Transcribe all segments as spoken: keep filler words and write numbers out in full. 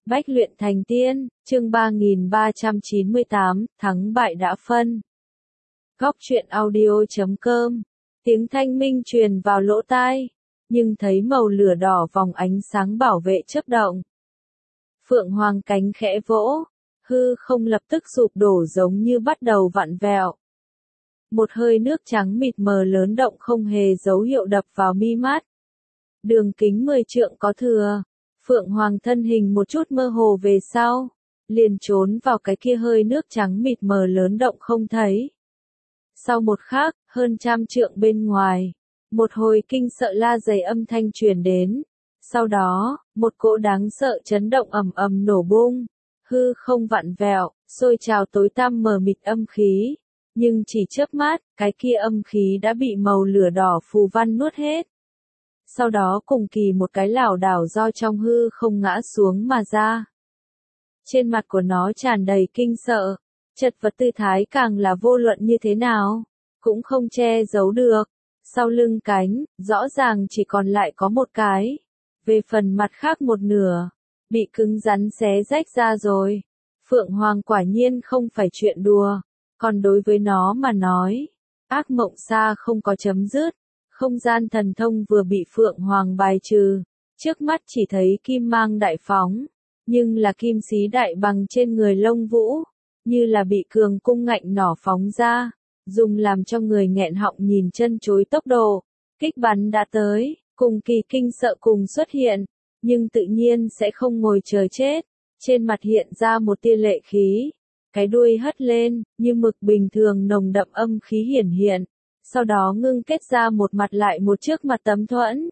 Bách luyện thành tiên, chương ba nghìn ba trăm chín mươi tám, thắng bại đã phân. Góc truyện audio chấm com, tiếng thanh minh truyền vào lỗ tai, nhưng thấy màu lửa đỏ vòng ánh sáng bảo vệ chớp động. Phượng Hoàng cánh khẽ vỗ, hư không lập tức sụp đổ giống như bắt đầu vặn vẹo. Một hơi nước trắng mịt mờ lớn động không hề dấu hiệu đập vào mi mắt. Đường kính mười trượng có thừa. Phượng Hoàng thân hình một chút mơ hồ về sau, liền trốn vào cái kia hơi nước trắng mịt mờ lớn động không thấy. Sau một khắc, hơn trăm trượng bên ngoài, một hồi kinh sợ la dày âm thanh truyền đến. Sau đó, một cỗ đáng sợ chấn động ầm ầm nổ bung, hư không vặn vẹo, sôi trào tối tăm mờ mịt âm khí. Nhưng chỉ chớp mắt, cái kia âm khí đã bị màu lửa đỏ phù văn nuốt hết. Sau đó cùng kỳ một cái lảo đảo do trong hư không ngã xuống mà ra. Trên mặt của nó tràn đầy kinh sợ, chật vật tư thái càng là vô luận như thế nào, cũng không che giấu được. Sau lưng cánh, rõ ràng chỉ còn lại có một cái. Về phần mặt khác một nửa, bị cứng rắn xé rách ra rồi. Phượng Hoàng quả nhiên không phải chuyện đùa, còn đối với nó mà nói, ác mộng xa không có chấm dứt. Không gian thần thông vừa bị Phượng Hoàng bài trừ, trước mắt chỉ thấy kim mang đại phóng, nhưng là kim xí đại bằng trên người lông vũ, như là bị cường cung ngạnh nỏ phóng ra, dùng làm cho người nghẹn họng nhìn chân chối tốc độ, kích bắn đã tới, cùng kỳ kinh sợ cùng xuất hiện, nhưng tự nhiên sẽ không ngồi chờ chết, trên mặt hiện ra một tia lệ khí, cái đuôi hất lên, như mực bình thường nồng đậm âm khí hiển hiện. Sau đó ngưng kết ra một mặt lại một trước mặt tấm thuẫn.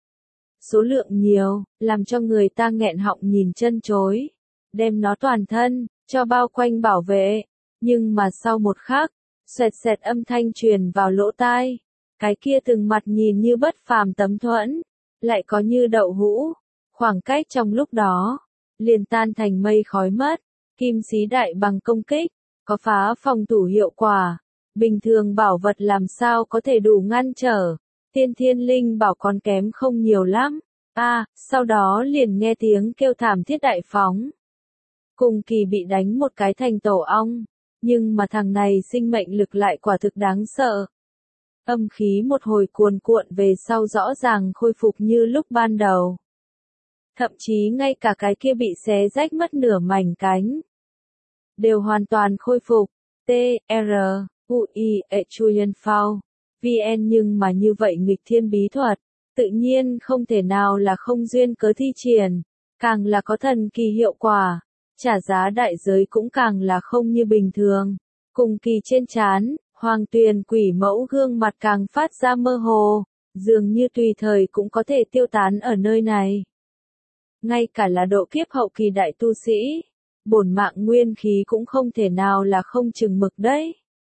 Số lượng nhiều, làm cho người ta nghẹn họng nhìn chân chối. Đem nó toàn thân, cho bao quanh bảo vệ. Nhưng mà sau một khắc, xoẹt xẹt âm thanh truyền vào lỗ tai. Cái kia từng mặt nhìn như bất phàm tấm thuẫn, lại có như đậu hũ. Khoảng cách trong lúc đó, liền tan thành mây khói mất. Kim xí đại bằng công kích, có phá phòng thủ hiệu quả. Bình thường bảo vật làm sao có thể đủ ngăn trở, tiên thiên linh bảo còn kém không nhiều lắm. A, à, sau đó liền nghe tiếng kêu thảm thiết đại phóng. Cùng kỳ bị đánh một cái thành tổ ong, nhưng mà thằng này sinh mệnh lực lại quả thực đáng sợ. Âm khí một hồi cuồn cuộn về sau rõ ràng khôi phục như lúc ban đầu. Thậm chí ngay cả cái kia bị xé rách mất nửa mảnh cánh, đều hoàn toàn khôi phục. T, R U I E Julian Phao, V N nhưng mà như vậy nghịch thiên bí thuật, tự nhiên không thể nào là không duyên cớ thi triển, càng là có thần kỳ hiệu quả, trả giá đại giới cũng càng là không như bình thường. Cùng kỳ trên trán, Hoàng Tuyền quỷ mẫu gương mặt càng phát ra mơ hồ, dường như tùy thời cũng có thể tiêu tán ở nơi này. Ngay cả là độ kiếp hậu kỳ đại tu sĩ, bổn mạng nguyên khí cũng không thể nào là không chừng mực đấy.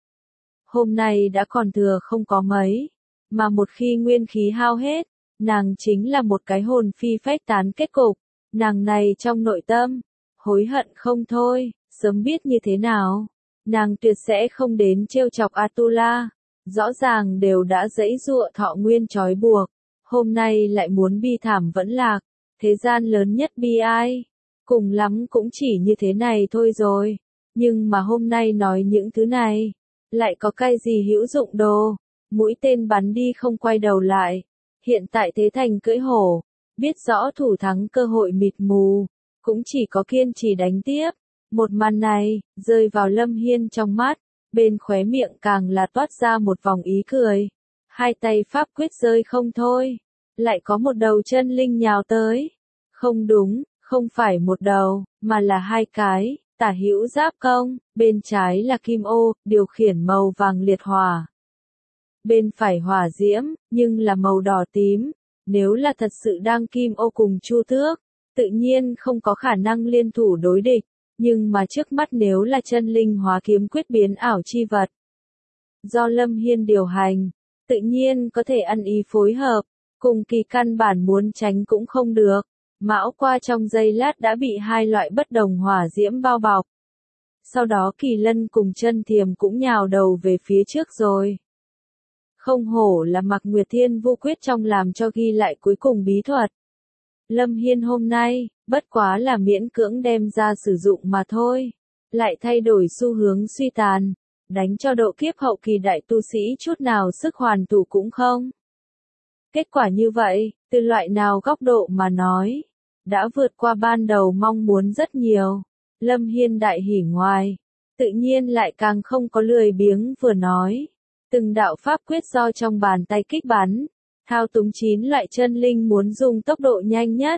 Hôm nay đã còn thừa không có mấy, mà một khi nguyên khí hao hết, nàng chính là một cái hồn phi phách tán kết cục, nàng này trong nội tâm, hối hận không thôi, sớm biết như thế nào, nàng tuyệt sẽ không đến trêu chọc Atula, rõ ràng đều đã giãy giụa thọ nguyên trói buộc, hôm nay lại muốn bi thảm vẫn lạc, thế gian lớn nhất bi ai, cùng lắm cũng chỉ như thế này thôi rồi, nhưng mà hôm nay nói những thứ này. Lại có cái gì hữu dụng đồ, mũi tên bắn đi không quay đầu lại, hiện tại thế thành cưỡi hổ, biết rõ thủ thắng cơ hội mịt mù, cũng chỉ có kiên trì đánh tiếp, một màn này, rơi vào Lâm Hiên trong mắt, bên khóe miệng càng là toát ra một vòng ý cười, hai tay pháp quyết rơi không thôi, lại có một đầu chân linh nhào tới, không đúng, không phải một đầu, mà là hai cái. Tả hữu giáp công, bên trái là kim ô, điều khiển màu vàng liệt hỏa. Bên phải hỏa diễm, nhưng là màu đỏ tím, nếu là thật sự đang kim ô cùng chu tước, tự nhiên không có khả năng liên thủ đối địch, nhưng mà trước mắt nếu là chân linh hóa kiếm quyết biến ảo chi vật. Do Lâm Hiên điều hành, tự nhiên có thể ăn ý phối hợp, cùng kỳ căn bản muốn tránh cũng không được. Mão qua trong giây lát đã bị hai loại bất đồng hỏa diễm bao bọc. Sau đó Kỳ Lân cùng Chân Thiềm cũng nhào đầu về phía trước rồi. Không hổ là Mạc Nguyệt Thiên Vô Quyết trong làm cho ghi lại cuối cùng bí thuật. Lâm Hiên hôm nay, bất quá là miễn cưỡng đem ra sử dụng mà thôi. Lại thay đổi xu hướng suy tàn, đánh cho độ kiếp hậu kỳ đại tu sĩ chút nào sức hoàn thủ cũng không. Kết quả như vậy, từ loại nào góc độ mà nói, đã vượt qua ban đầu mong muốn rất nhiều. Lâm Hiên đại hỉ ngoài, tự nhiên lại càng không có lười biếng vừa nói. Từng đạo pháp quyết do trong bàn tay kích bắn, thao túng chín loại chân linh muốn dùng tốc độ nhanh nhất.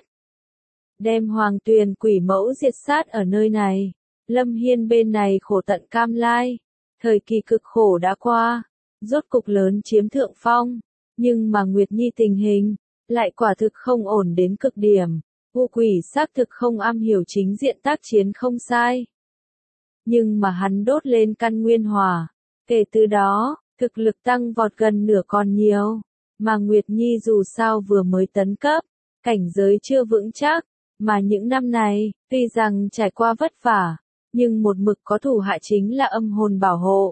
Đem hoàng tuyền quỷ mẫu diệt sát ở nơi này. Lâm Hiên bên này khổ tận cam lai, thời kỳ cực khổ đã qua, rốt cục lớn chiếm thượng phong, nhưng mà Nguyệt Nhi tình hình, lại quả thực không ổn đến cực điểm, u quỷ xác thực không am hiểu chính diện tác chiến không sai. Nhưng mà hắn đốt lên căn nguyên hỏa, kể từ đó, thực lực tăng vọt gần nửa còn nhiều, mà Nguyệt Nhi dù sao vừa mới tấn cấp, cảnh giới chưa vững chắc, mà những năm này, tuy rằng trải qua vất vả, nhưng một mực có thủ hạ chính là âm hồn bảo hộ.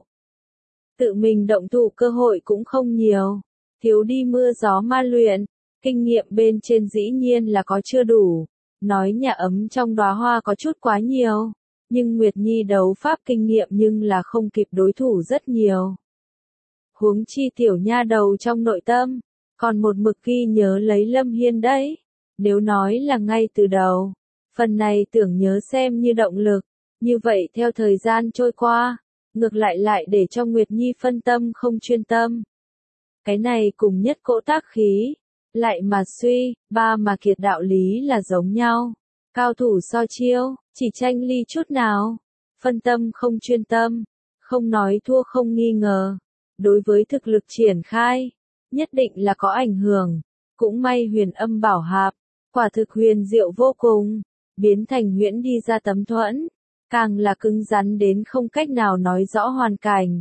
Tự mình động thủ cơ hội cũng không nhiều, thiếu đi mưa gió ma luyện, kinh nghiệm bên trên dĩ nhiên là có chưa đủ, nói nhà ấm trong đóa hoa có chút quá nhiều, nhưng Nguyệt Nhi đấu pháp kinh nghiệm nhưng là không kịp đối thủ rất nhiều. Huống chi tiểu nha đầu trong nội tâm, còn một mực ghi nhớ lấy Lâm Hiên đấy, nếu nói là ngay từ đầu, phần này tưởng nhớ xem như động lực. Như vậy theo thời gian trôi qua, ngược lại lại để cho Nguyệt Nhi phân tâm không chuyên tâm. Cái này cùng nhất cỗ tác khí, lại mà suy, ba mà kiệt đạo lý là giống nhau. Cao thủ so chiêu, chỉ tranh ly chút nào. Phân tâm không chuyên tâm, không nói thua không nghi ngờ. Đối với thực lực triển khai, nhất định là có ảnh hưởng. Cũng may huyền âm bảo hạp, quả thực huyền diệu vô cùng, biến thành huyễn đi ra tấm thuẫn. Càng là cứng rắn đến không cách nào nói rõ hoàn cảnh.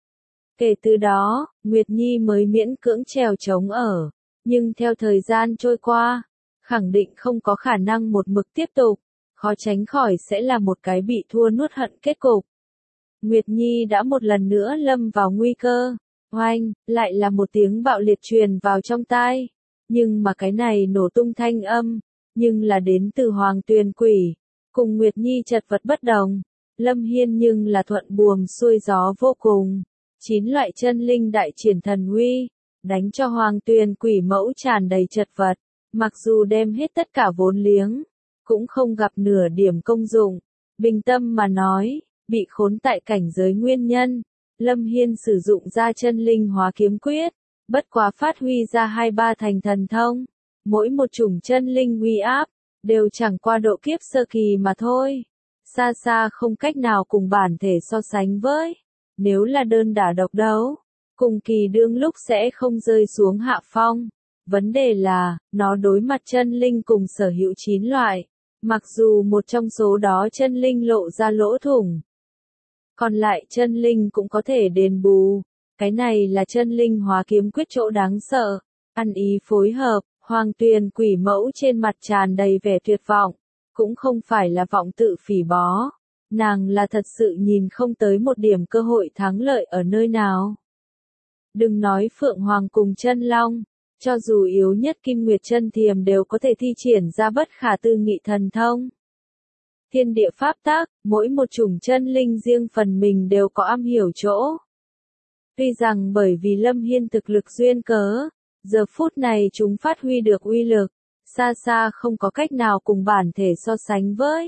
Kể từ đó, Nguyệt Nhi mới miễn cưỡng trèo trống ở, nhưng theo thời gian trôi qua, khẳng định không có khả năng một mực tiếp tục, khó tránh khỏi sẽ là một cái bị thua nuốt hận kết cục. Nguyệt Nhi đã một lần nữa lâm vào nguy cơ, oanh, lại là một tiếng bạo liệt truyền vào trong tai, nhưng mà cái này nổ tung thanh âm, nhưng là đến từ hoàng tuyền quỷ. Cùng Nguyệt Nhi chật vật bất đồng, Lâm Hiên nhưng là thuận buồm xuôi gió vô cùng. Chín loại chân linh đại triển thần uy, đánh cho hoàng tuyền quỷ mẫu tràn đầy chật vật, mặc dù đem hết tất cả vốn liếng, cũng không gặp nửa điểm công dụng. Bình tâm mà nói, bị khốn tại cảnh giới nguyên nhân, Lâm Hiên sử dụng ra chân linh hóa kiếm quyết, bất quá phát huy ra hai ba thành thần thông, mỗi một chủng chân linh uy áp, đều chẳng qua độ kiếp sơ kỳ mà thôi. Xa xa không cách nào cùng bản thể so sánh với. Nếu là đơn đả độc đấu, cùng kỳ đương lúc sẽ không rơi xuống hạ phong. Vấn đề là, nó đối mặt chân linh cùng sở hữu chín loại. Mặc dù một trong số đó chân linh lộ ra lỗ thủng. Còn lại chân linh cũng có thể đền bù. Cái này là chân linh hóa kiếm quyết chỗ đáng sợ. Ăn ý phối hợp. Hoàng tuyền quỷ mẫu trên mặt tràn đầy vẻ tuyệt vọng, cũng không phải là vọng tự phỉ bó, nàng là thật sự nhìn không tới một điểm cơ hội thắng lợi ở nơi nào. Đừng nói Phượng Hoàng cùng chân long, cho dù yếu nhất Kim Nguyệt chân thiềm đều có thể thi triển ra bất khả tư nghị thần thông. Thiên địa pháp tác, mỗi một chủng chân linh riêng phần mình đều có am hiểu chỗ. Tuy rằng bởi vì Lâm Hiên thực lực duyên cớ, giờ phút này chúng phát huy được uy lực, xa xa không có cách nào cùng bản thể so sánh với.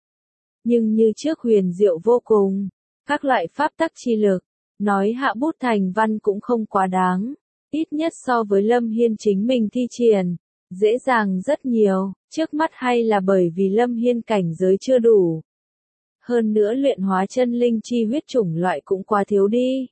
Nhưng như trước huyền diệu vô cùng, các loại pháp tắc chi lực, nói hạ bút thành văn cũng không quá đáng, ít nhất so với Lâm Hiên chính mình thi triển, dễ dàng rất nhiều, trước mắt hay là bởi vì Lâm Hiên cảnh giới chưa đủ. Hơn nữa luyện hóa chân linh chi huyết chủng loại cũng quá thiếu đi.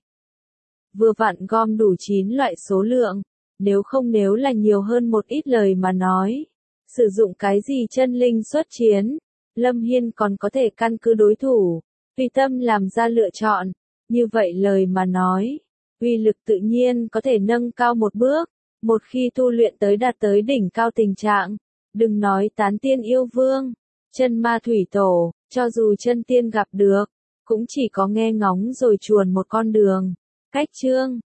Vừa vặn gom đủ chín loại số lượng. Nếu không nếu là nhiều hơn một ít lời mà nói, sử dụng cái gì chân linh xuất chiến, Lâm Hiên còn có thể căn cứ đối thủ, tùy tâm làm ra lựa chọn, như vậy lời mà nói, uy lực tự nhiên có thể nâng cao một bước, một khi tu luyện tới đạt tới đỉnh cao tình trạng, đừng nói tán tiên yêu vương, chân ma thủy tổ, cho dù chân tiên gặp được, cũng chỉ có nghe ngóng rồi chuồn một con đường, cách chương.